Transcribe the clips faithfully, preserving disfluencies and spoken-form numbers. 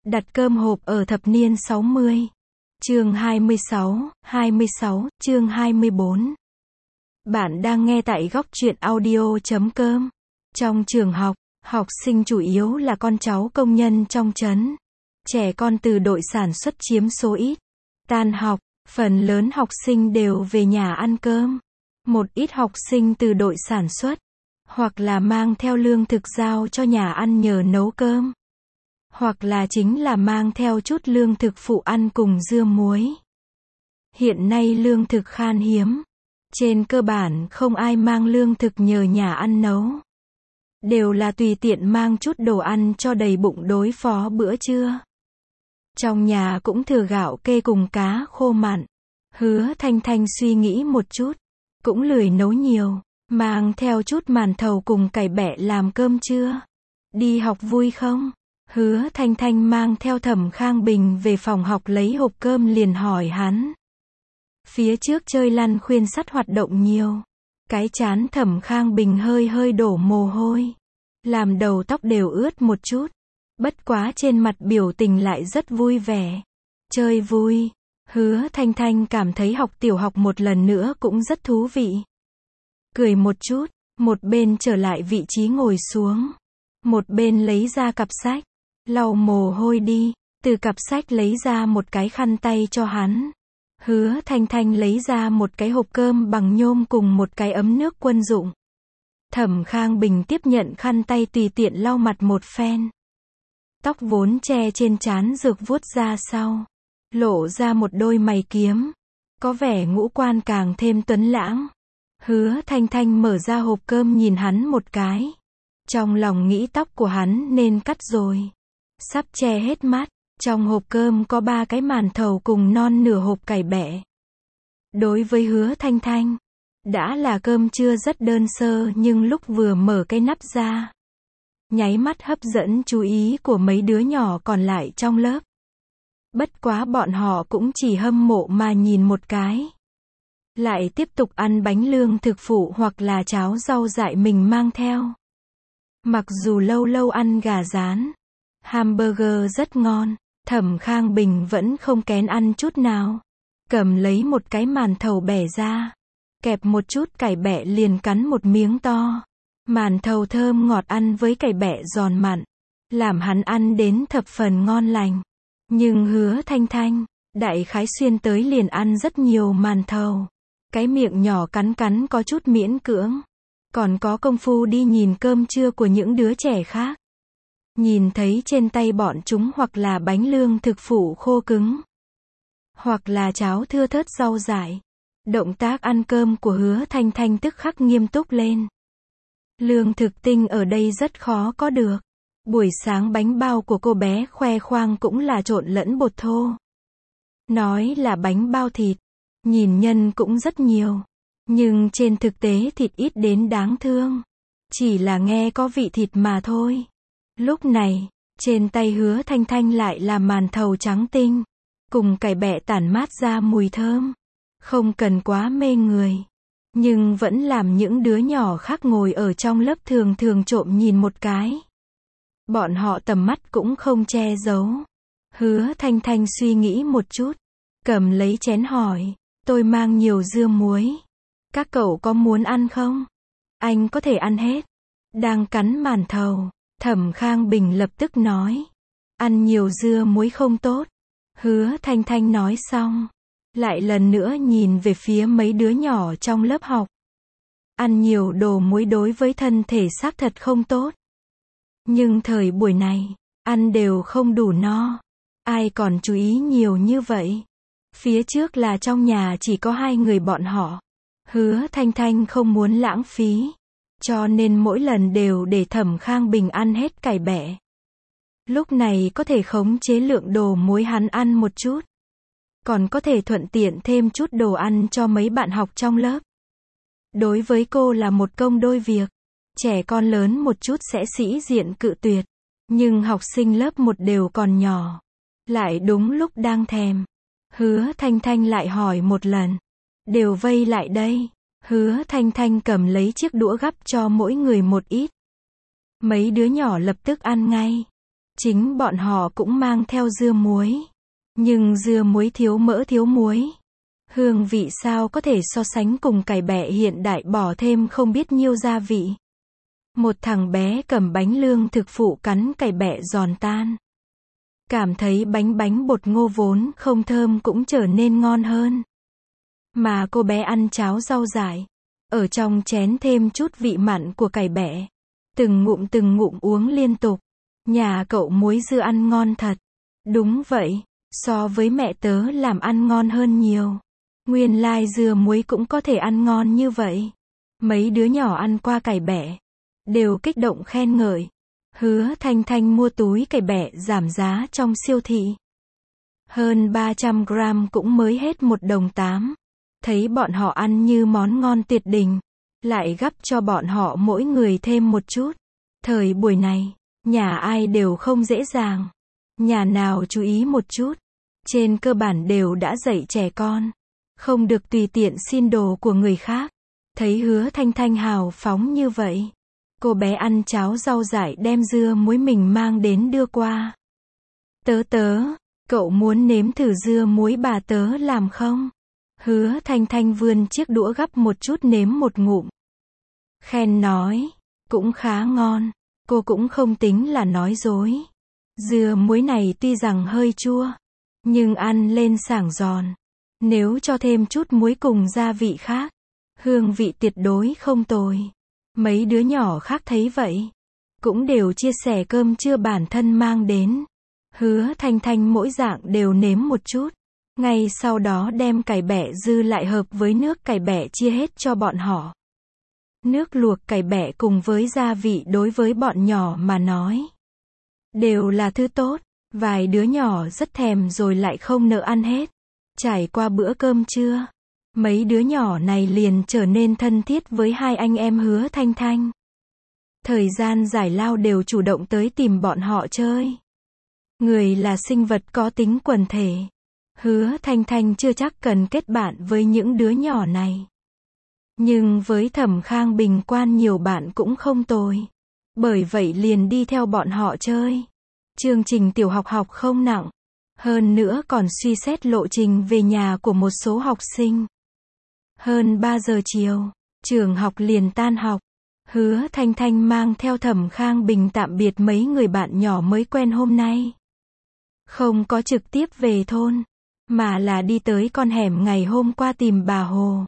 Đặt cơm hộp ở thập niên sáu mươi. Chương hai mươi sáu, hai mươi sáu, chương hai mươi bốn. Bạn đang nghe tại góc truyện audio chấm com. Trong trường học, học sinh chủ yếu là con cháu công nhân trong trấn. Trẻ con từ đội sản xuất chiếm số ít. Tan học, phần lớn học sinh đều về nhà ăn cơm. Một ít học sinh từ đội sản xuất, hoặc là mang theo lương thực giao cho nhà ăn nhờ nấu cơm. Hoặc là chính là mang theo chút lương thực phụ ăn cùng dưa muối. Hiện nay lương thực khan hiếm. Trên cơ bản không ai mang lương thực nhờ nhà ăn nấu. Đều là tùy tiện mang chút đồ ăn cho đầy bụng đối phó bữa trưa. Trong nhà cũng thừa gạo kê cùng cá khô mặn. Hứa Thanh Thanh suy nghĩ một chút. Cũng lười nấu nhiều. Mang theo chút màn thầu cùng cải bẹ làm cơm trưa. Đi học vui không? Hứa Thanh Thanh mang theo Thẩm Khang Bình về phòng học lấy hộp cơm liền hỏi hắn. Phía trước chơi lăn khuyên sắt hoạt động nhiều. Cái trán Thẩm Khang Bình hơi hơi đổ mồ hôi. Làm đầu tóc đều ướt một chút. Bất quá trên mặt biểu tình lại rất vui vẻ. Chơi vui. Hứa Thanh Thanh cảm thấy học tiểu học một lần nữa cũng rất thú vị. Cười một chút, một bên trở lại vị trí ngồi xuống. Một bên lấy ra cặp sách. Lau mồ hôi đi, từ cặp sách lấy ra một cái khăn tay cho hắn. Hứa Thanh Thanh lấy ra một cái hộp cơm bằng nhôm cùng một cái ấm nước quân dụng. Thẩm Khang Bình tiếp nhận khăn tay tùy tiện lau mặt một phen. Tóc vốn che trên trán rược vuốt ra sau. Lộ ra một đôi mày kiếm. Có vẻ ngũ quan càng thêm tuấn lãng. Hứa Thanh Thanh mở ra hộp cơm nhìn hắn một cái. Trong lòng nghĩ tóc của hắn nên cắt rồi. Sắp che hết mắt. Trong hộp cơm có ba cái màn thầu cùng non nửa hộp cải bẹ. Đối với Hứa Thanh Thanh, đã là cơm trưa rất đơn sơ nhưng lúc vừa mở cái nắp ra, nháy mắt hấp dẫn chú ý của mấy đứa nhỏ còn lại trong lớp. Bất quá bọn họ cũng chỉ hâm mộ mà nhìn một cái. Lại tiếp tục ăn bánh lương thực phụ hoặc là cháo rau dại mình mang theo. Mặc dù lâu lâu ăn gà rán, hamburger rất ngon, Thẩm Khang Bình vẫn không kén ăn chút nào. Cầm lấy một cái màn thầu bẻ ra. Kẹp một chút cải bẹ liền cắn một miếng to. Màn thầu thơm ngọt ăn với cải bẹ giòn mặn. Làm hắn ăn đến thập phần ngon lành. Nhưng Hứa Thanh Thanh, đại khái xuyên tới liền ăn rất nhiều màn thầu. Cái miệng nhỏ cắn cắn có chút miễn cưỡng. Còn có công phu đi nhìn cơm trưa của những đứa trẻ khác. Nhìn thấy trên tay bọn chúng hoặc là bánh lương thực phụ khô cứng. Hoặc là cháo thưa thớt rau dại. Động tác ăn cơm của Hứa Thanh Thanh tức khắc nghiêm túc lên. Lương thực tinh ở đây rất khó có được. Buổi sáng bánh bao của cô bé khoe khoang cũng là trộn lẫn bột thô. Nói là bánh bao thịt. Nhìn nhân cũng rất nhiều. Nhưng trên thực tế thịt ít đến đáng thương. Chỉ là nghe có vị thịt mà thôi. Lúc này, trên tay Hứa Thanh Thanh lại là màn thầu trắng tinh. Cùng cải bẹ tản mát ra mùi thơm. Không cần quá mê người. Nhưng vẫn làm những đứa nhỏ khác ngồi ở trong lớp thường thường trộm nhìn một cái. Bọn họ tầm mắt cũng không che giấu. Hứa Thanh Thanh suy nghĩ một chút. Cầm lấy chén hỏi. Tôi mang nhiều dưa muối. Các cậu có muốn ăn không? Anh có thể ăn hết. Đang cắn màn thầu. Thẩm Khang Bình lập tức nói. Ăn nhiều dưa muối không tốt. Hứa Thanh Thanh nói xong. Lại lần nữa nhìn về phía mấy đứa nhỏ trong lớp học. Ăn nhiều đồ muối đối với thân thể xác thật không tốt. Nhưng thời buổi này, ăn đều không đủ no. Ai còn chú ý nhiều như vậy? Phía trước là trong nhà chỉ có hai người bọn họ. Hứa Thanh Thanh không muốn lãng phí. Cho nên mỗi lần đều để Thẩm Khang Bình ăn hết cải bẹ. Lúc này có thể khống chế lượng đồ muối hắn ăn một chút. Còn có thể thuận tiện thêm chút đồ ăn cho mấy bạn học trong lớp. Đối với cô là một công đôi việc. Trẻ con lớn một chút sẽ sĩ diện cự tuyệt. Nhưng học sinh lớp một đều còn nhỏ. Lại đúng lúc đang thèm. Hứa Thanh Thanh lại hỏi một lần. Đều vây lại đây. Hứa Thanh Thanh cầm lấy chiếc đũa gắp cho mỗi người một ít. Mấy đứa nhỏ lập tức ăn ngay. Chính bọn họ cũng mang theo dưa muối. Nhưng dưa muối thiếu mỡ thiếu muối. Hương vị sao có thể so sánh cùng cải bẹ hiện đại bỏ thêm không biết nhiêu gia vị. Một thằng bé cầm bánh lương thực phụ cắn cải bẹ giòn tan. Cảm thấy bánh bánh bột ngô vốn không thơm cũng trở nên ngon hơn. Mà cô bé ăn cháo rau dại. Ở trong chén thêm chút vị mặn của cải bẹ. Từng ngụm từng ngụm uống liên tục. Nhà cậu muối dưa ăn ngon thật. Đúng vậy, so với mẹ tớ làm ăn ngon hơn nhiều. Nguyên lai dưa muối cũng có thể ăn ngon như vậy. Mấy đứa nhỏ ăn qua cải bẹ. Đều kích động khen ngợi. Hứa Thanh Thanh mua túi cải bẹ giảm giá trong siêu thị. Hơn ba trăm gram cũng mới hết một đồng tám. Thấy bọn họ ăn như món ngon tuyệt đỉnh. Lại gắp cho bọn họ mỗi người thêm một chút. Thời buổi này, nhà ai đều không dễ dàng. Nhà nào chú ý một chút. Trên cơ bản đều đã dạy trẻ con. Không được tùy tiện xin đồ của người khác. Thấy Hứa Thanh Thanh hào phóng như vậy. Cô bé ăn cháo rau dại đem dưa muối mình mang đến đưa qua. Tớ tớ, cậu muốn nếm thử dưa muối bà tớ làm không? Hứa Thanh Thanh vươn chiếc đũa gắp một chút nếm một ngụm. Khen nói, cũng khá ngon, cô cũng không tính là nói dối. Dưa muối này tuy rằng hơi chua, nhưng ăn lên sảng giòn. Nếu cho thêm chút muối cùng gia vị khác, hương vị tuyệt đối không tồi. Mấy đứa nhỏ khác thấy vậy, cũng đều chia sẻ cơm trưa bản thân mang đến. Hứa Thanh Thanh mỗi dạng đều nếm một chút. Ngay sau đó đem cải bẹ dư lại hợp với nước cải bẹ chia hết cho bọn họ. Nước luộc cải bẹ cùng với gia vị đối với bọn nhỏ mà nói đều là thứ tốt. Vài đứa nhỏ rất thèm rồi lại không nỡ ăn hết. Trải qua bữa cơm trưa, mấy đứa nhỏ này liền trở nên thân thiết với hai anh em Hứa Thanh Thanh. Thời gian giải lao đều chủ động tới tìm bọn họ chơi. Người là sinh vật có tính quần thể. Hứa Thanh Thanh chưa chắc cần kết bạn với những đứa nhỏ này. Nhưng với Thẩm Khang Bình quan nhiều bạn cũng không tồi. Bởi vậy liền đi theo bọn họ chơi. Chương trình tiểu học học không nặng. Hơn nữa còn suy xét lộ trình về nhà của một số học sinh. Hơn ba giờ chiều, trường học liền tan học. Hứa Thanh Thanh mang theo Thẩm Khang Bình tạm biệt mấy người bạn nhỏ mới quen hôm nay. Không có trực tiếp về thôn, mà là đi tới con hẻm ngày hôm qua tìm bà Hồ.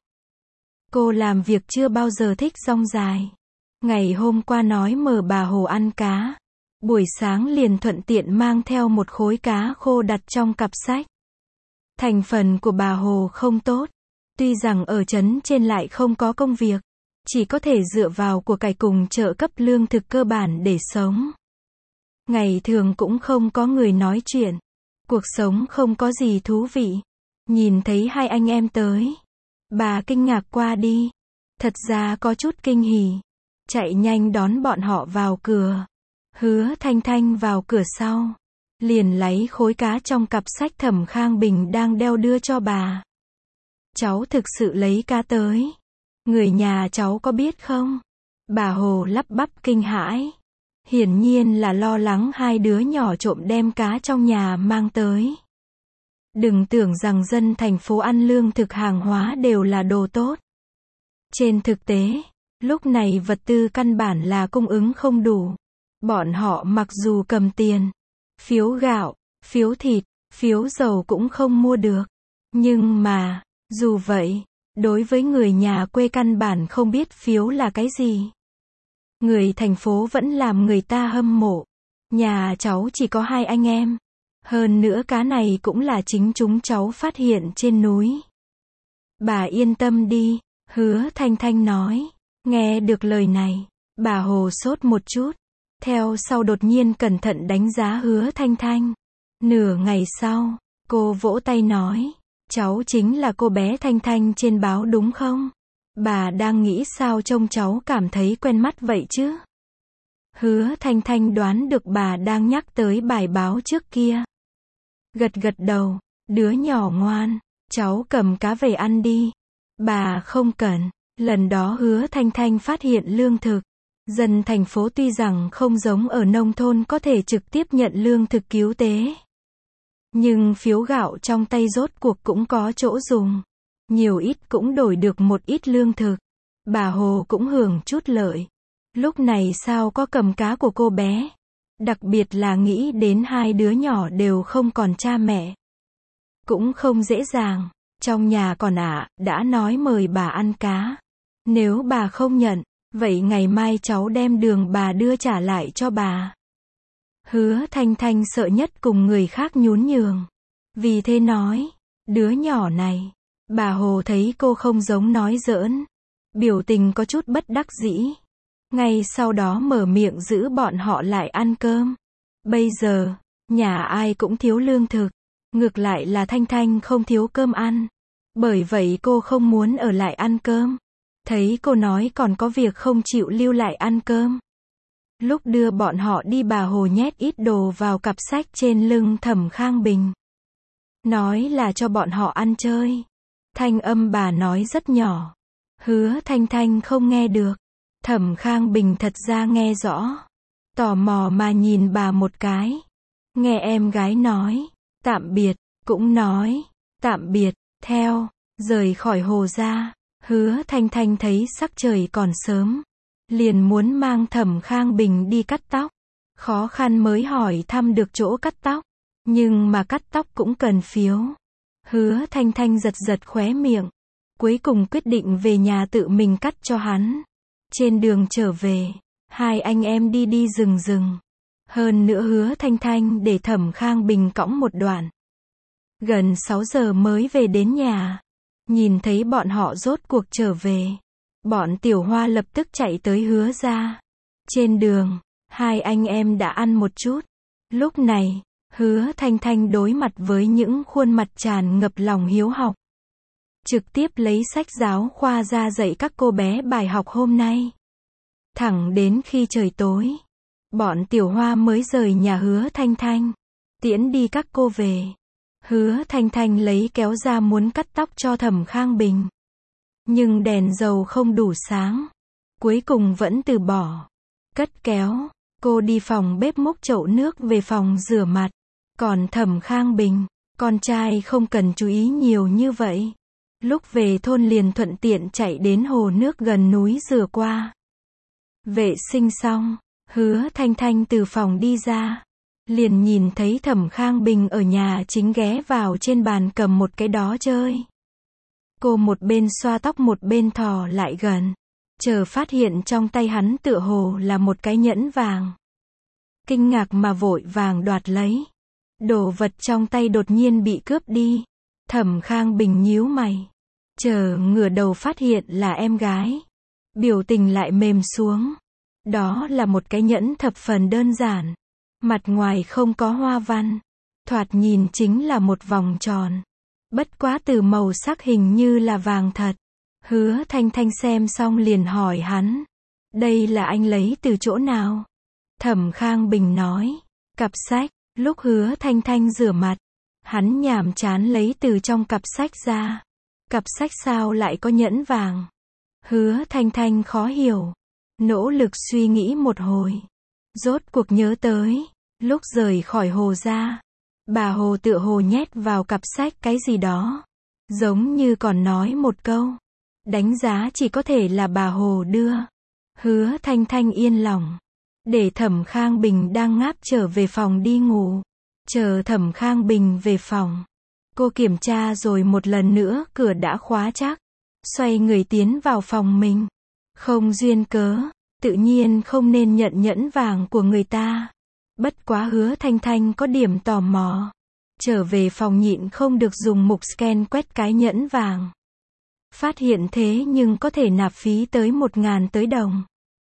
Cô làm việc chưa bao giờ thích rong dài. Ngày hôm qua nói mời bà Hồ ăn cá. Buổi sáng liền thuận tiện mang theo một khối cá khô đặt trong cặp sách. Thành phần của bà Hồ không tốt. Tuy rằng ở trấn trên lại không có công việc. Chỉ có thể dựa vào của cải cùng trợ cấp lương thực cơ bản để sống. Ngày thường cũng không có người nói chuyện. Cuộc sống không có gì thú vị. Nhìn thấy hai anh em tới. Bà kinh ngạc qua đi. Thật ra có chút kinh hỉ. Chạy nhanh đón bọn họ vào cửa. Hứa Thanh Thanh vào cửa sau. Liền lấy khối cá trong cặp sách Thẩm Khang Bình đang đeo đưa cho bà. Cháu thực sự lấy cá tới. Người nhà cháu có biết không? Bà Hồ lắp bắp kinh hãi. Hiển nhiên là lo lắng hai đứa nhỏ trộm đem cá trong nhà mang tới. Đừng tưởng rằng dân thành phố ăn lương thực hàng hóa đều là đồ tốt. Trên thực tế, lúc này vật tư căn bản là cung ứng không đủ. Bọn họ mặc dù cầm tiền, phiếu gạo, phiếu thịt, phiếu dầu cũng không mua được. Nhưng mà, dù vậy, đối với người nhà quê căn bản không biết phiếu là cái gì. Người thành phố vẫn làm người ta hâm mộ. Nhà cháu chỉ có hai anh em. Hơn nữa cá này cũng là chính chúng cháu phát hiện trên núi. Bà yên tâm đi, Hứa Thanh Thanh nói. Nghe được lời này, bà Hồ sốt một chút. Theo sau đột nhiên cẩn thận đánh giá Hứa Thanh Thanh. Nửa ngày sau, cô vỗ tay nói. Cháu chính là cô bé Thanh Thanh trên báo đúng không? Bà đang nghĩ sao trông cháu cảm thấy quen mắt vậy chứ? Hứa Thanh Thanh đoán được bà đang nhắc tới bài báo trước kia. Gật gật đầu, đứa nhỏ ngoan, cháu cầm cá về ăn đi. Bà không cần, lần đó Hứa Thanh Thanh phát hiện lương thực, Dân thành phố tuy rằng không giống ở nông thôn có thể trực tiếp nhận lương thực cứu tế. Nhưng phiếu gạo trong tay rốt cuộc cũng có chỗ dùng. Nhiều ít cũng đổi được một ít lương thực. Bà Hồ cũng hưởng chút lợi. Lúc này sao có cầm cá của cô bé. Đặc biệt là nghĩ đến hai đứa nhỏ đều không còn cha mẹ. Cũng không dễ dàng. Trong nhà còn ạ, đã nói mời bà ăn cá. Nếu bà không nhận, vậy ngày mai cháu đem đường bà đưa trả lại cho bà. Hứa Thanh Thanh sợ nhất cùng người khác nhún nhường. Vì thế nói, đứa nhỏ này. Bà Hồ thấy cô không giống nói giỡn. Biểu tình có chút bất đắc dĩ. Ngay sau đó mở miệng giữ bọn họ lại ăn cơm. Bây giờ, nhà ai cũng thiếu lương thực. Ngược lại là Thanh Thanh không thiếu cơm ăn. Bởi vậy cô không muốn ở lại ăn cơm. Thấy cô nói còn có việc không chịu lưu lại ăn cơm. Lúc đưa bọn họ đi bà Hồ nhét ít đồ vào cặp sách trên lưng Thẩm Khang Bình. Nói là cho bọn họ ăn chơi. Thanh âm bà nói rất nhỏ. Hứa Thanh Thanh không nghe được. Thẩm Khang Bình thật ra nghe rõ. Tò mò mà nhìn bà một cái. Nghe em gái nói. Tạm biệt. Cũng nói. Tạm biệt. Theo. Rời khỏi hồ ra. Hứa Thanh Thanh thấy sắc trời còn sớm. Liền muốn mang Thẩm Khang Bình đi cắt tóc. Khó khăn mới hỏi thăm được chỗ cắt tóc. Nhưng mà cắt tóc cũng cần phiếu. Hứa Thanh Thanh giật giật khóe miệng. Cuối cùng quyết định về nhà tự mình cắt cho hắn. Trên đường trở về, hai anh em đi đi rừng rừng. Hơn nữa Hứa Thanh Thanh để Thẩm Khang Bình cõng một đoạn. Gần sáu giờ mới về đến nhà. Nhìn thấy bọn họ rốt cuộc trở về. Bọn Tiểu Hoa lập tức chạy tới Hứa ra. Trên đường, hai anh em đã ăn một chút. Lúc này, Hứa Thanh Thanh đối mặt với những khuôn mặt tràn ngập lòng hiếu học. Trực tiếp lấy sách giáo khoa ra dạy các cô bé bài học hôm nay. Thẳng đến khi trời tối, bọn Tiểu Hoa mới rời nhà Hứa Thanh Thanh. Tiễn đi các cô về. Hứa Thanh Thanh lấy kéo ra muốn cắt tóc cho Thẩm Khang Bình. Nhưng đèn dầu không đủ sáng. Cuối cùng vẫn từ bỏ. Cất kéo, cô đi phòng bếp múc chậu nước về phòng rửa mặt. Còn Thẩm Khang Bình, con trai không cần chú ý nhiều như vậy. Lúc về thôn liền thuận tiện chạy đến hồ nước gần núi rửa qua. Vệ sinh xong, Hứa Thanh Thanh từ phòng đi ra. Liền nhìn thấy Thẩm Khang Bình ở nhà chính ghé vào trên bàn cầm một cái đó chơi. Cô một bên xoa tóc một bên thò lại gần. Chờ phát hiện trong tay hắn tựa hồ là một cái nhẫn vàng. Kinh ngạc mà vội vàng đoạt lấy. Đồ vật trong tay đột nhiên bị cướp đi. Thẩm Khang Bình nhíu mày. Chờ ngửa đầu phát hiện là em gái. Biểu tình lại mềm xuống. Đó là một cái nhẫn thập phần đơn giản. Mặt ngoài không có hoa văn. Thoạt nhìn chính là một vòng tròn. Bất quá từ màu sắc hình như là vàng thật. Hứa Thanh Thanh xem xong liền hỏi hắn. Đây là anh lấy từ chỗ nào? Thẩm Khang Bình nói. Cặp sách. Lúc Hứa Thanh Thanh rửa mặt. Hắn nhàm chán lấy từ trong cặp sách ra. Cặp sách sao lại có nhẫn vàng? Hứa Thanh Thanh khó hiểu. Nỗ lực suy nghĩ một hồi. Rốt cuộc nhớ tới. Lúc rời khỏi hồ ra. Bà Hồ tựa hồ nhét vào cặp sách cái gì đó. Giống như còn nói một câu. Đánh giá chỉ có thể là bà Hồ đưa. Hứa Thanh Thanh yên lòng. Để Thẩm Khang Bình đang ngáp trở về phòng đi ngủ. Chờ Thẩm Khang Bình về phòng. Cô kiểm tra rồi một lần nữa cửa đã khóa chắc. Xoay người tiến vào phòng mình. Không duyên cớ. Tự nhiên không nên nhận nhẫn vàng của người ta. Bất quá Hứa Thanh Thanh có điểm tò mò. Trở về phòng nhịn không được dùng mục scan quét cái nhẫn vàng. Phát hiện thế nhưng có thể nạp phí tới một ngàn tới đồng.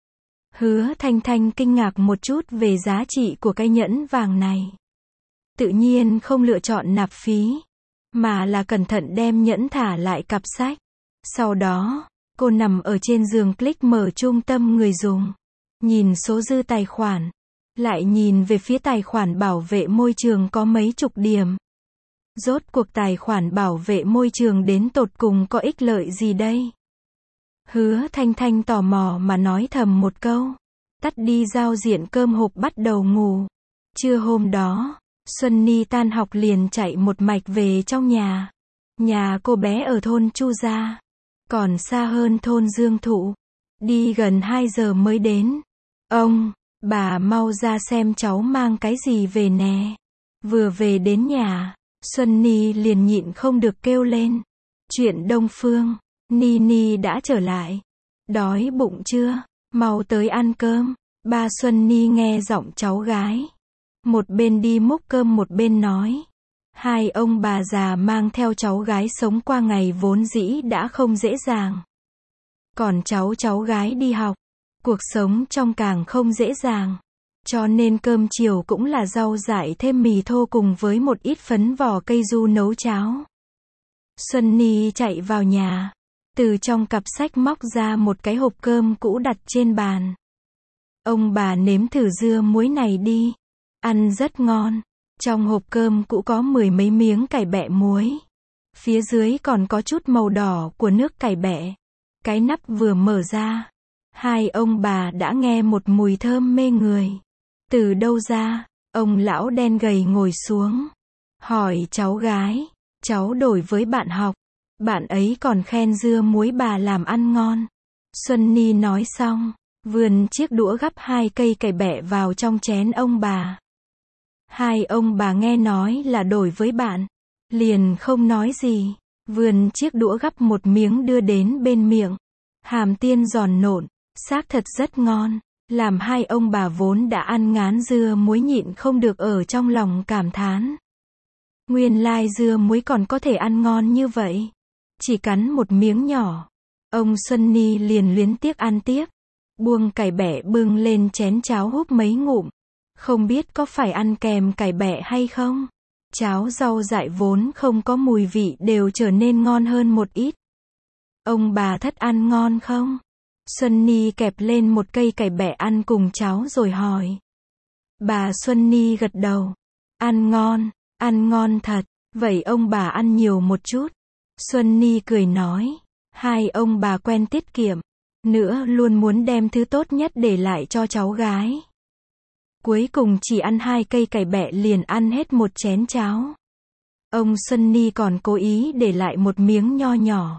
Hứa Thanh Thanh kinh ngạc một chút về giá trị của cái nhẫn vàng này. Tự nhiên không lựa chọn nạp phí. Mà là cẩn thận đem nhẫn thả lại cặp sách. Sau đó, cô nằm ở trên giường click mở trung tâm người dùng. Nhìn số dư tài khoản. Lại nhìn về phía tài khoản bảo vệ môi trường có mấy chục điểm. Rốt cuộc tài khoản bảo vệ môi trường đến tột cùng có ích lợi gì đây? Hứa Thanh Thanh tò mò mà nói thầm một câu. tắt đi giao diện cơm hộp bắt đầu ngủ. Trưa hôm đó, Xuân Ni tan học liền chạy một mạch về trong nhà. Nhà cô bé ở thôn Chu Gia, còn xa hơn thôn Dương Thụ. Đi gần hai giờ mới đến. Ông, bà mau ra xem cháu mang cái gì về nè. Vừa về đến nhà, Xuân Ni liền nhịn không được kêu lên. Chuyện Đông Phương, Ni Ni đã trở lại. Đói bụng chưa? Mau tới ăn cơm. Ba Xuân Ni nghe giọng cháu gái. Một bên đi múc cơm một bên nói. Hai ông bà già mang theo cháu gái sống qua ngày vốn dĩ đã không dễ dàng. Còn cháu cháu gái đi học, cuộc sống trong càng không dễ dàng. Cho nên cơm chiều cũng là rau dại thêm mì thô cùng với một ít phấn vỏ cây du nấu cháo. Xuân Ni chạy vào nhà, từ trong cặp sách móc ra một cái hộp cơm cũ đặt trên bàn. Ông bà nếm thử dưa muối này đi, ăn rất ngon. Trong hộp cơm cũ có mười mấy miếng cải bẹ muối. Phía dưới còn có chút màu đỏ của nước cải bẹ. Cái nắp vừa mở ra, hai ông bà đã nghe một mùi thơm mê người. Từ đâu ra? Ông lão đen gầy ngồi xuống, hỏi cháu gái. Cháu đổi với bạn học, bạn ấy còn khen dưa muối bà làm ăn ngon. Xuân Ni nói xong, vươn chiếc đũa gắp hai cây cải bẹ vào trong chén ông bà. Hai ông bà nghe nói là đổi với bạn, liền không nói gì, vươn chiếc đũa gắp một miếng đưa đến bên miệng. Hàm tiên giòn nộn, xác thật rất ngon, làm hai ông bà vốn đã ăn ngán dưa muối nhịn không được ở trong lòng cảm thán. Nguyên lai dưa muối còn có thể ăn ngon như vậy. Chỉ cắn một miếng nhỏ, ông Xuân Ni liền luyến tiếc ăn tiếp, buông cải bẹ bưng lên chén cháo húp mấy ngụm. Không biết có phải ăn kèm cải bẹ hay không? Cháo rau dại vốn không có mùi vị đều trở nên ngon hơn một ít. Ông bà thất ăn ngon không? Xuân Ni kẹp lên một cây cải bẹ ăn cùng cháo rồi hỏi. Bà Xuân Ni gật đầu. Ăn ngon, ăn ngon thật. Vậy ông bà ăn nhiều một chút. Xuân Ni cười nói. Hai ông bà quen tiết kiệm. Nữa luôn muốn đem thứ tốt nhất để lại cho cháu gái. Cuối cùng chỉ ăn hai cây cải bẹ liền ăn hết một chén cháo. Ông Xuân Ni còn cố ý để lại một miếng nho nhỏ.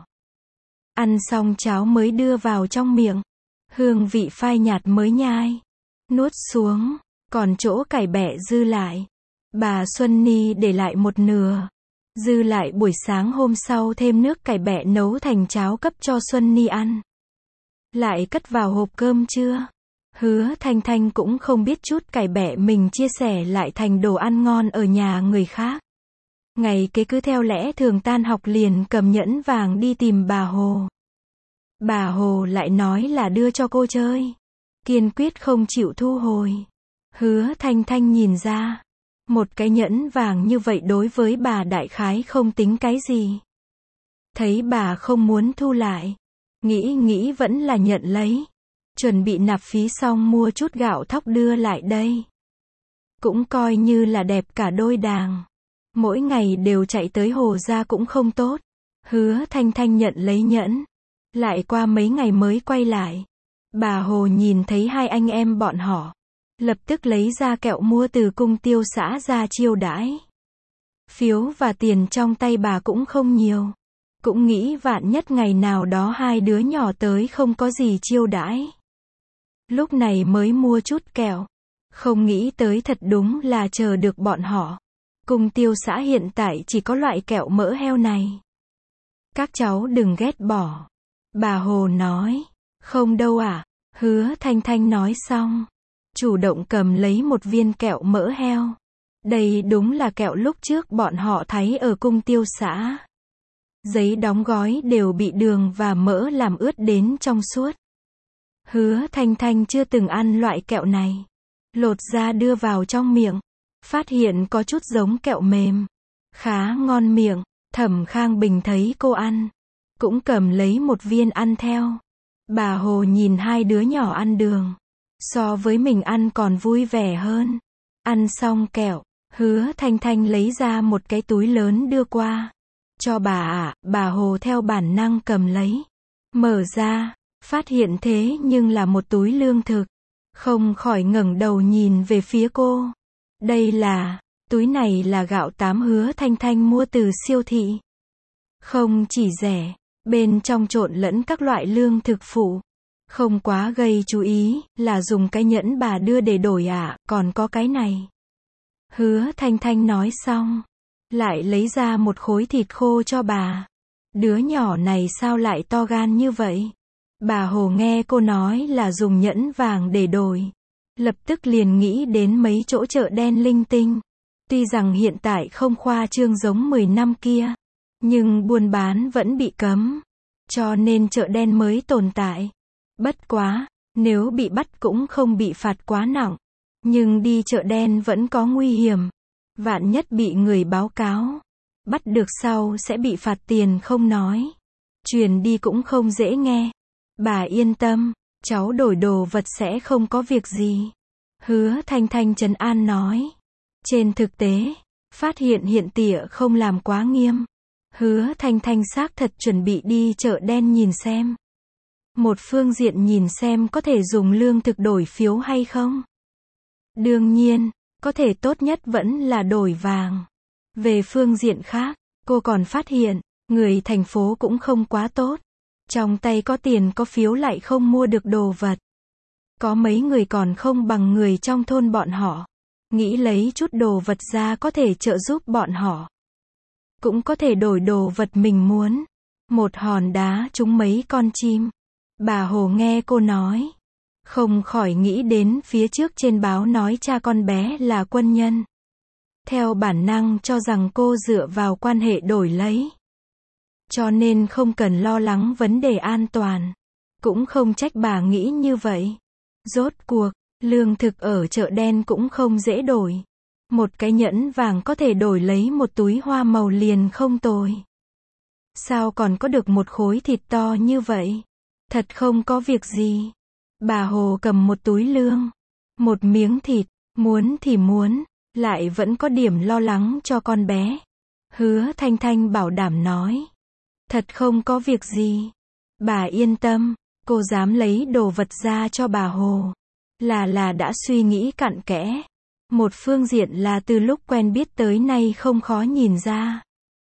Ăn xong cháo mới đưa vào trong miệng. Hương vị phai nhạt mới nhai. Nuốt xuống, còn chỗ cải bẹ dư lại. Bà Xuân Ni để lại một nửa. Dư lại buổi sáng hôm sau thêm nước cải bẹ nấu thành cháo cấp cho Xuân Ni ăn. Lại cất vào hộp cơm chưa? Hứa Thanh Thanh cũng không biết chút cải bẹ mình chia sẻ lại thành đồ ăn ngon ở nhà người khác. Ngày kế cứ theo lẽ thường tan học liền cầm nhẫn vàng đi tìm bà Hồ. Bà Hồ lại nói là đưa cho cô chơi. Kiên quyết không chịu thu hồi. Hứa Thanh Thanh nhìn ra. Một cái nhẫn vàng như vậy đối với bà đại khái không tính cái gì. Thấy bà không muốn thu lại. Nghĩ nghĩ vẫn là nhận lấy. Chuẩn bị nạp phí xong mua chút gạo thóc đưa lại đây. Cũng coi như là đẹp cả đôi đàng. Mỗi ngày đều chạy tới Hồ gia cũng không tốt. Hứa Thanh Thanh nhận lấy nhẫn. Lại qua mấy ngày mới quay lại. Bà Hồ nhìn thấy hai anh em bọn họ. Lập tức lấy ra kẹo mua từ cung tiêu xã ra chiêu đãi. Phiếu và tiền trong tay bà cũng không nhiều. Cũng nghĩ vạn nhất ngày nào đó hai đứa nhỏ tới không có gì chiêu đãi. Lúc này mới mua chút kẹo. Không nghĩ tới thật đúng là chờ được bọn họ. Cung tiêu xã hiện tại chỉ có loại kẹo mỡ heo này. Các cháu đừng ghét bỏ. Bà Hồ nói. Không đâu ạ. À? Hứa Thanh Thanh nói xong. Chủ động cầm lấy một viên kẹo mỡ heo. Đây đúng là kẹo lúc trước bọn họ thấy ở cung tiêu xã. Giấy đóng gói đều bị đường và mỡ làm ướt đến trong suốt. Hứa Thanh Thanh chưa từng ăn loại kẹo này. Lột ra đưa vào trong miệng. Phát hiện có chút giống kẹo mềm. Khá ngon miệng. Thẩm Khang Bình thấy cô ăn. Cũng cầm lấy một viên ăn theo. Bà Hồ nhìn hai đứa nhỏ ăn đường. So với mình ăn còn vui vẻ hơn. Ăn xong kẹo. Hứa Thanh Thanh lấy ra một cái túi lớn đưa qua. Cho bà ạ. À, bà Hồ theo bản năng cầm lấy. Mở ra. Phát hiện thế nhưng là một túi lương thực. Không khỏi ngẩng đầu nhìn về phía cô. Đây là, túi này là gạo tám Hứa Thanh Thanh mua từ siêu thị. Không chỉ rẻ, bên trong trộn lẫn các loại lương thực phụ. Không quá gây chú ý, là dùng cái nhẫn bà đưa để đổi ạ, à, còn có cái này. Hứa Thanh Thanh nói xong, lại lấy ra một khối thịt khô cho bà. Đứa nhỏ này sao lại to gan như vậy? Bà Hồ nghe cô nói là dùng nhẫn vàng để đổi. Lập tức liền nghĩ đến mấy chỗ chợ đen linh tinh. Tuy rằng hiện tại không khoa trương giống mười năm kia, nhưng buôn bán vẫn bị cấm. Cho nên chợ đen mới tồn tại. Bất quá, nếu bị bắt cũng không bị phạt quá nặng. Nhưng đi chợ đen vẫn có nguy hiểm. Vạn nhất bị người báo cáo. Bắt được sau sẽ bị phạt tiền không nói. Truyền đi cũng không dễ nghe. Bà yên tâm, cháu đổi đồ vật sẽ không có việc gì. Hứa Thanh Thanh trấn an nói. Trên thực tế, phát hiện hiện tỉa không làm quá nghiêm. Hứa Thanh Thanh xác thật chuẩn bị đi chợ đen nhìn xem. Một phương diện nhìn xem có thể dùng lương thực đổi phiếu hay không. Đương nhiên, có thể tốt nhất vẫn là đổi vàng. Về phương diện khác, cô còn phát hiện, người thành phố cũng không quá tốt. Trong tay có tiền có phiếu lại không mua được đồ vật. Có mấy người còn không bằng người trong thôn bọn họ. Nghĩ lấy chút đồ vật ra có thể trợ giúp bọn họ. Cũng có thể đổi đồ vật mình muốn. Một hòn đá trúng mấy con chim. Bà Hồ nghe cô nói. Không khỏi nghĩ đến phía trước trên báo nói cha con bé là quân nhân. Theo bản năng cho rằng cô dựa vào quan hệ đổi lấy. Cho nên không cần lo lắng vấn đề an toàn. Cũng không trách bà nghĩ như vậy. Rốt cuộc, lương thực ở chợ đen cũng không dễ đổi. Một cái nhẫn vàng có thể đổi lấy một túi hoa màu liền không tồi. Sao còn có được một khối thịt to như vậy? Thật không có việc gì. Bà Hồ cầm một túi lương. Một miếng thịt, muốn thì muốn, lại vẫn có điểm lo lắng cho con bé. Hứa Thanh Thanh bảo đảm nói. Thật không có việc gì. Bà yên tâm, cô dám lấy đồ vật ra cho bà Hồ. Là là đã suy nghĩ cặn kẽ. Một phương diện là từ lúc quen biết tới nay không khó nhìn ra.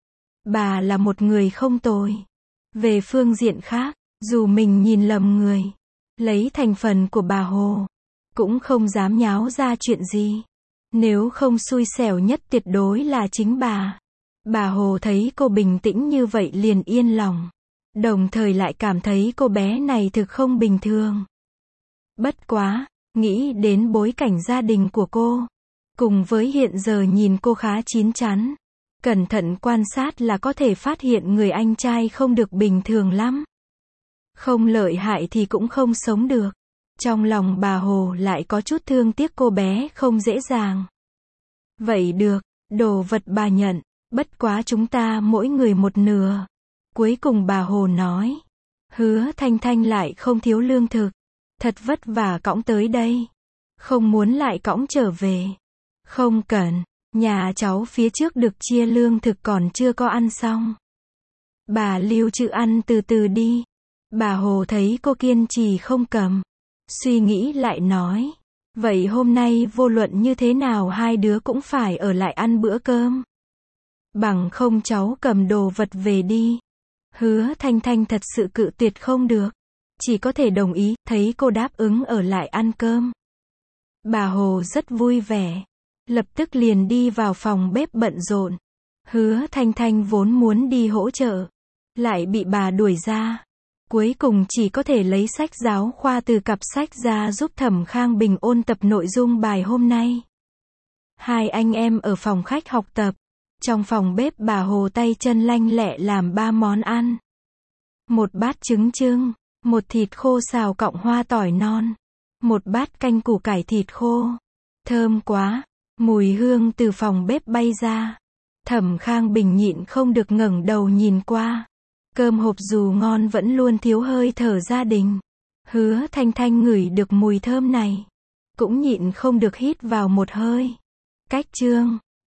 Bà là một người không tồi. Về phương diện khác, dù mình nhìn lầm người, lấy thành phần của bà Hồ, cũng không dám nháo ra chuyện gì. Nếu không xui xẻo nhất tuyệt đối là chính bà. Bà Hồ thấy cô bình tĩnh như vậy liền yên lòng. Đồng thời lại cảm thấy cô bé này thực không bình thường. Bất quá, nghĩ đến bối cảnh gia đình của cô, cùng với hiện giờ nhìn cô khá chín chắn, cẩn thận quan sát là có thể phát hiện người anh trai không được bình thường lắm. Không lợi hại thì cũng không sống được. Trong lòng bà Hồ lại có chút thương tiếc cô bé không dễ dàng. Vậy được, đồ vật bà nhận, bất quá chúng ta mỗi người một nửa. Cuối cùng bà Hồ nói. Hứa Thanh Thanh lại không thiếu lương thực. Thật vất vả cõng tới đây. Không muốn lại cõng trở về. Không cần, nhà cháu phía trước được chia lương thực còn chưa có ăn xong. Bà lưu trữ ăn từ từ đi. Bà Hồ thấy cô kiên trì không cầm. Suy nghĩ lại nói. Vậy hôm nay vô luận như thế nào hai đứa cũng phải ở lại ăn bữa cơm. Bằng không cháu cầm đồ vật về đi. Hứa Thanh Thanh thật sự cự tuyệt không được. Chỉ có thể đồng ý, thấy cô đáp ứng ở lại ăn cơm. Bà Hồ rất vui vẻ. Lập tức liền đi vào phòng bếp bận rộn. Hứa Thanh Thanh vốn muốn đi hỗ trợ. Lại bị bà đuổi ra. Cuối cùng chỉ có thể lấy sách giáo khoa từ cặp sách ra giúp Thẩm Khang Bình ôn tập nội dung bài hôm nay. Hai anh em ở phòng khách học tập. Trong phòng bếp bà Hồ tay chân lanh lẹ làm ba món ăn. Một bát trứng trưng, một thịt khô xào cọng hoa tỏi non, một bát canh củ cải thịt khô. Thơm quá, mùi hương từ phòng bếp bay ra. Thẩm Khang Bình nhịn không được ngẩng đầu nhìn qua. Cơm hộp dù ngon vẫn luôn thiếu hơi thở gia đình. Hứa Thanh Thanh ngửi được mùi thơm này, cũng nhịn không được hít vào một hơi. Cách chương